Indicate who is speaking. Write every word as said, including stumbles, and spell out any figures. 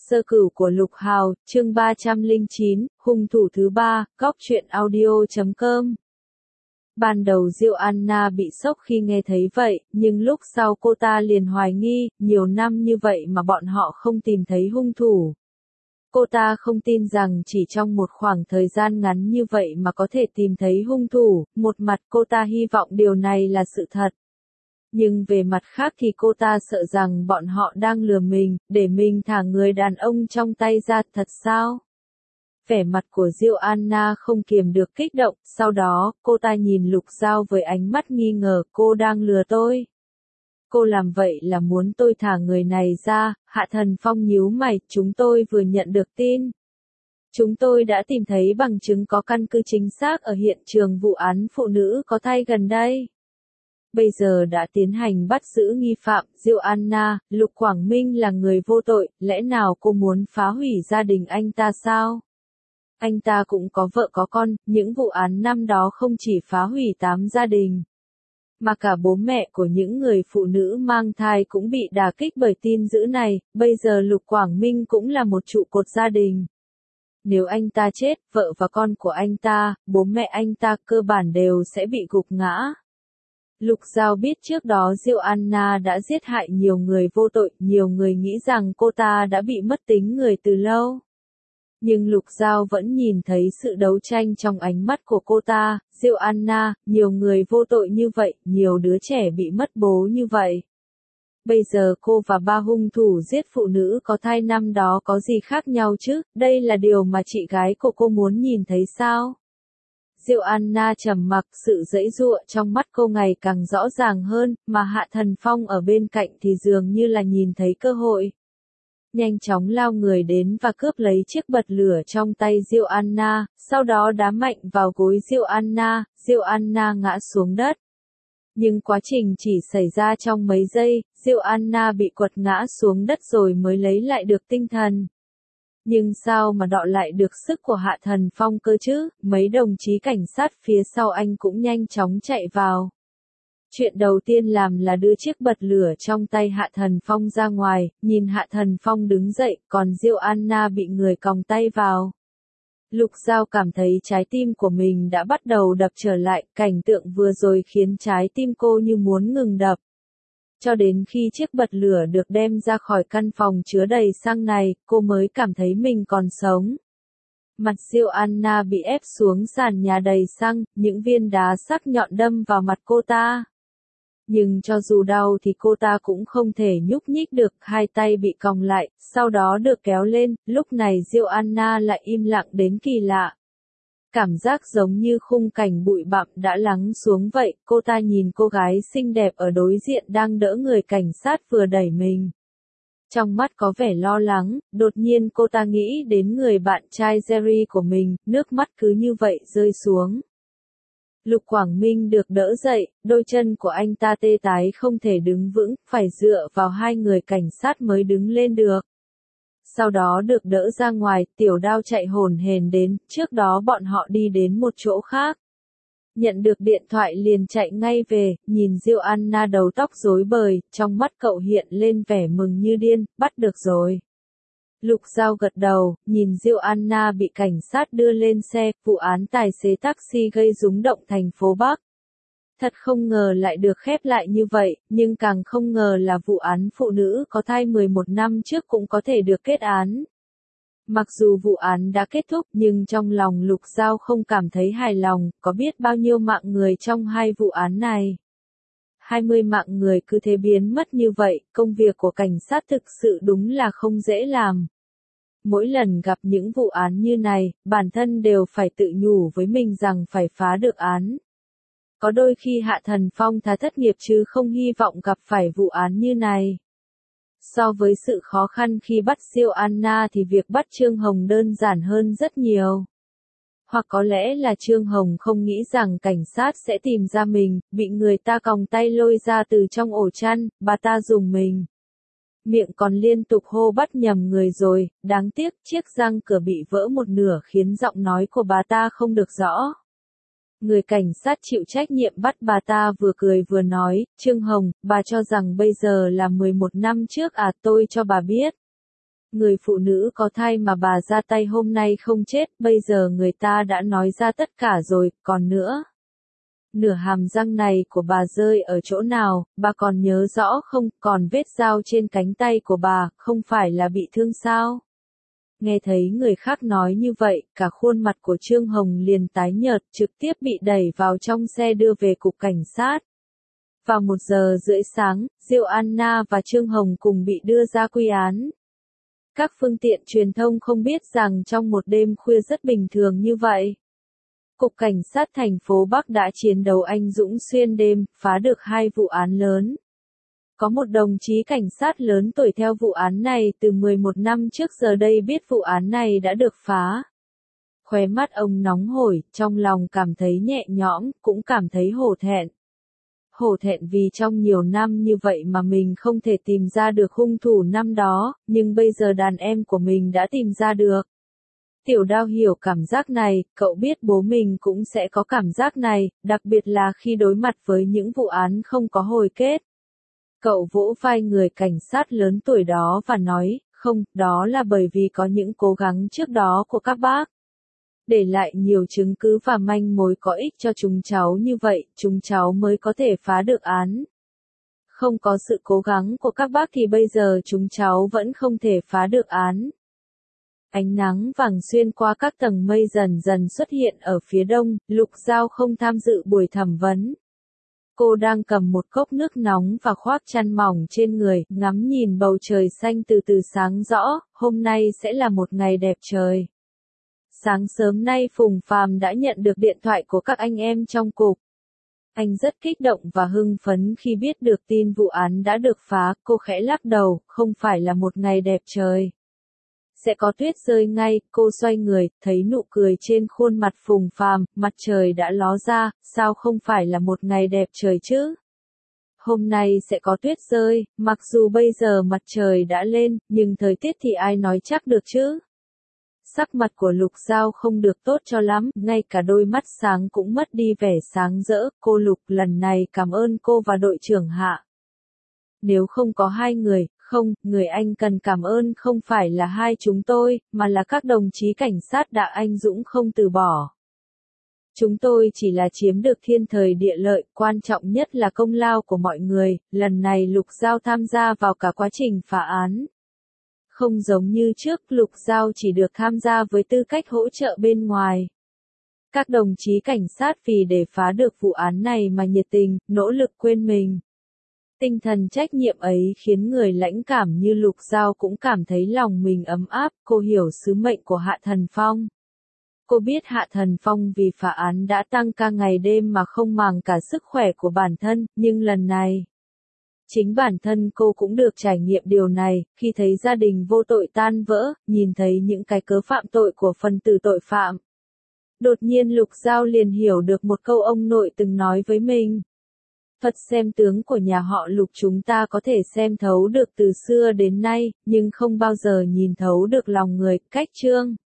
Speaker 1: Sơ cửu của Lục Hào, chương ba trăm lẻ chín, hung thủ thứ ba, góc truyện audio chấm com. Ban đầu Diệu Anna bị sốc khi nghe thấy vậy, nhưng lúc sau cô ta liền hoài nghi, nhiều năm như vậy mà bọn họ không tìm thấy hung thủ. Cô ta không tin rằng chỉ trong một khoảng thời gian ngắn như vậy mà có thể tìm thấy hung thủ, một mặt cô ta hy vọng điều này là sự thật. Nhưng về mặt khác thì cô ta sợ rằng bọn họ đang lừa mình, để mình thả người đàn ông trong tay ra, thật sao? Vẻ mặt của Diệu Anna không kiềm được kích động, sau đó, cô ta nhìn Lục Giao với ánh mắt nghi ngờ, cô đang lừa tôi. Cô làm vậy là muốn tôi thả người này ra. Hạ Thần Phong nhíu mày, chúng tôi vừa nhận được tin. Chúng tôi đã tìm thấy bằng chứng có căn cứ chính xác ở hiện trường vụ án phụ nữ có thai gần đây. Bây giờ đã tiến hành bắt giữ nghi phạm, Diệu Anna, Lục Quảng Minh là người vô tội, lẽ nào cô muốn phá hủy gia đình anh ta sao? Anh ta cũng có vợ có con, những vụ án năm đó không chỉ phá hủy tám gia đình, mà cả bố mẹ của những người phụ nữ mang thai cũng bị đả kích bởi tin dữ này, bây giờ Lục Quảng Minh cũng là một trụ cột gia đình. Nếu anh ta chết, vợ và con của anh ta, bố mẹ anh ta cơ bản đều sẽ bị gục ngã. Lục Giao biết trước đó Diệu Anna đã giết hại nhiều người vô tội, nhiều người nghĩ rằng cô ta đã bị mất tính người từ lâu. Nhưng Lục Giao vẫn nhìn thấy sự đấu tranh trong ánh mắt của cô ta, Diệu Anna, nhiều người vô tội như vậy, nhiều đứa trẻ bị mất bố như vậy. Bây giờ cô và ba hung thủ giết phụ nữ có thai năm đó có gì khác nhau chứ, đây là điều mà chị gái của cô muốn nhìn thấy sao? Diệu Anna trầm mặc, sự giãy giụa trong mắt cô ngày càng rõ ràng hơn, mà Hạ Thần Phong ở bên cạnh thì dường như là nhìn thấy cơ hội. Nhanh chóng lao người đến và cướp lấy chiếc bật lửa trong tay Diệu Anna, sau đó đá mạnh vào gối Diệu Anna, Diệu Anna ngã xuống đất. Nhưng quá trình chỉ xảy ra trong mấy giây, Diệu Anna bị quật ngã xuống đất rồi mới lấy lại được tinh thần. Nhưng sao mà đọ lại được sức của Hạ Thần Phong cơ chứ, mấy đồng chí cảnh sát phía sau anh cũng nhanh chóng chạy vào. Chuyện đầu tiên làm là đưa chiếc bật lửa trong tay Hạ Thần Phong ra ngoài, nhìn Hạ Thần Phong đứng dậy, còn Diệu Anna bị người còng tay vào. Lục Giao cảm thấy trái tim của mình đã bắt đầu đập trở lại, cảnh tượng vừa rồi khiến trái tim cô như muốn ngừng đập. Cho đến khi chiếc bật lửa được đem ra khỏi căn phòng chứa đầy xăng này, cô mới cảm thấy mình còn sống. Mặt Diệu Anna bị ép xuống sàn nhà đầy xăng, những viên đá sắc nhọn đâm vào mặt cô ta. Nhưng cho dù đau thì cô ta cũng không thể nhúc nhích được, hai tay bị còng lại, sau đó được kéo lên, lúc này Diệu Anna lại im lặng đến kỳ lạ. Cảm giác giống như khung cảnh bụi bặm đã lắng xuống vậy, cô ta nhìn cô gái xinh đẹp ở đối diện đang đỡ người cảnh sát vừa đẩy mình. Trong mắt có vẻ lo lắng, đột nhiên cô ta nghĩ đến người bạn trai Jerry của mình, nước mắt cứ như vậy rơi xuống. Lục Quảng Minh được đỡ dậy, đôi chân của anh ta tê tái không thể đứng vững, phải dựa vào hai người cảnh sát mới đứng lên được. Sau đó được đỡ ra ngoài, Tiểu Đao chạy hồn hển đến, trước đó bọn họ đi đến một chỗ khác. Nhận được điện thoại liền chạy ngay về, nhìn Diệu Anna đầu tóc rối bời, trong mắt cậu hiện lên vẻ mừng như điên, bắt được rồi. Lục Giao gật đầu, nhìn Diệu Anna bị cảnh sát đưa lên xe, vụ án tài xế taxi gây rúng động thành phố Bắc. Thật không ngờ lại được khép lại như vậy, nhưng càng không ngờ là vụ án phụ nữ có thai mười một năm trước cũng có thể được kết án. Mặc dù vụ án đã kết thúc nhưng trong lòng Lục Giao không cảm thấy hài lòng, có biết bao nhiêu mạng người trong hai vụ án này. hai mươi mạng người cứ thế biến mất như vậy, công việc của cảnh sát thực sự đúng là không dễ làm. Mỗi lần gặp những vụ án như này, bản thân đều phải tự nhủ với mình rằng phải phá được án. Có đôi khi Hạ Thần Phong thà thất nghiệp chứ không hy vọng gặp phải vụ án như này. So với sự khó khăn khi bắt Diệu Anna thì việc bắt Trương Hồng đơn giản hơn rất nhiều. Hoặc có lẽ là Trương Hồng không nghĩ rằng cảnh sát sẽ tìm ra mình, bị người ta còng tay lôi ra từ trong ổ chăn, bà ta dùng mình. Miệng còn liên tục hô bắt nhầm người rồi, đáng tiếc chiếc răng cửa bị vỡ một nửa khiến giọng nói của bà ta không được rõ. Người cảnh sát chịu trách nhiệm bắt bà ta vừa cười vừa nói, Trương Hồng, bà cho rằng bây giờ là mười một năm trước à, tôi cho bà biết. Người phụ nữ có thai mà bà ra tay hôm nay không chết, bây giờ người ta đã nói ra tất cả rồi, còn nữa. Nửa hàm răng này của bà rơi ở chỗ nào, bà còn nhớ rõ không, còn vết dao trên cánh tay của bà, không phải là bị thương sao? Nghe thấy người khác nói như vậy, cả khuôn mặt của Trương Hồng liền tái nhợt, trực tiếp bị đẩy vào trong xe đưa về cục cảnh sát. Vào một giờ rưỡi sáng, Diệu Anna và Trương Hồng cùng bị đưa ra quy án. Các phương tiện truyền thông không biết rằng trong một đêm khuya rất bình thường như vậy, Cục Cảnh sát thành phố Bắc đã chiến đấu anh dũng xuyên đêm, phá được hai vụ án lớn. Có một đồng chí cảnh sát lớn tuổi theo vụ án này từ mười một năm trước, giờ đây biết vụ án này đã được phá. Khóe mắt ông nóng hổi, trong lòng cảm thấy nhẹ nhõm, cũng cảm thấy hổ thẹn. Hổ thẹn vì trong nhiều năm như vậy mà mình không thể tìm ra được hung thủ năm đó, nhưng bây giờ đàn em của mình đã tìm ra được. Tiểu Đao hiểu cảm giác này, cậu biết bố mình cũng sẽ có cảm giác này, đặc biệt là khi đối mặt với những vụ án không có hồi kết. Cậu vỗ vai người cảnh sát lớn tuổi đó và nói, không, đó là bởi vì có những cố gắng trước đó của các bác. Để lại nhiều chứng cứ và manh mối có ích cho chúng cháu như vậy, chúng cháu mới có thể phá được án. Không có sự cố gắng của các bác thì bây giờ chúng cháu vẫn không thể phá được án. Ánh nắng vàng xuyên qua các tầng mây dần dần xuất hiện ở phía đông, Lục Giao không tham dự buổi thẩm vấn. Cô đang cầm một cốc nước nóng và khoác chăn mỏng trên người, ngắm nhìn bầu trời xanh từ từ sáng rõ, hôm nay sẽ là một ngày đẹp trời. Sáng sớm nay Phùng Phàm đã nhận được điện thoại của các anh em trong cục. Anh rất kích động và hưng phấn khi biết được tin vụ án đã được phá, cô khẽ lắc đầu, không phải là một ngày đẹp trời. Sẽ có tuyết rơi ngay, cô xoay người, thấy nụ cười trên khuôn mặt Phùng Phàm, mặt trời đã ló ra, sao không phải là một ngày đẹp trời chứ? Hôm nay sẽ có tuyết rơi, mặc dù bây giờ mặt trời đã lên, nhưng thời tiết thì ai nói chắc được chứ? Sắc mặt của Lục Giao không được tốt cho lắm, ngay cả đôi mắt sáng cũng mất đi vẻ sáng rỡ, cô Lục lần này cảm ơn cô và đội trưởng Hạ. Nếu không có hai người, không, người anh cần cảm ơn không phải là hai chúng tôi, mà là các đồng chí cảnh sát đã anh dũng không từ bỏ. Chúng tôi chỉ là chiếm được thiên thời địa lợi, quan trọng nhất là công lao của mọi người, lần này Lục Giao tham gia vào cả quá trình phá án. Không giống như trước, Lục Giao chỉ được tham gia với tư cách hỗ trợ bên ngoài. Các đồng chí cảnh sát vì để phá được vụ án này mà nhiệt tình, nỗ lực quên mình. Tinh thần trách nhiệm ấy khiến người lãnh cảm như Lục Giao cũng cảm thấy lòng mình ấm áp, cô hiểu sứ mệnh của Hạ Thần Phong. Cô biết Hạ Thần Phong vì phá án đã tăng ca ngày đêm mà không màng cả sức khỏe của bản thân, nhưng lần này, chính bản thân cô cũng được trải nghiệm điều này, khi thấy gia đình vô tội tan vỡ, nhìn thấy những cái cớ phạm tội của phần tử tội phạm. Đột nhiên Lục Giao liền hiểu được một câu ông nội từng nói với mình. Thuật xem tướng của nhà họ Lục chúng ta có thể xem thấu được từ xưa đến nay, nhưng không bao giờ nhìn thấu được lòng người, cách Trương.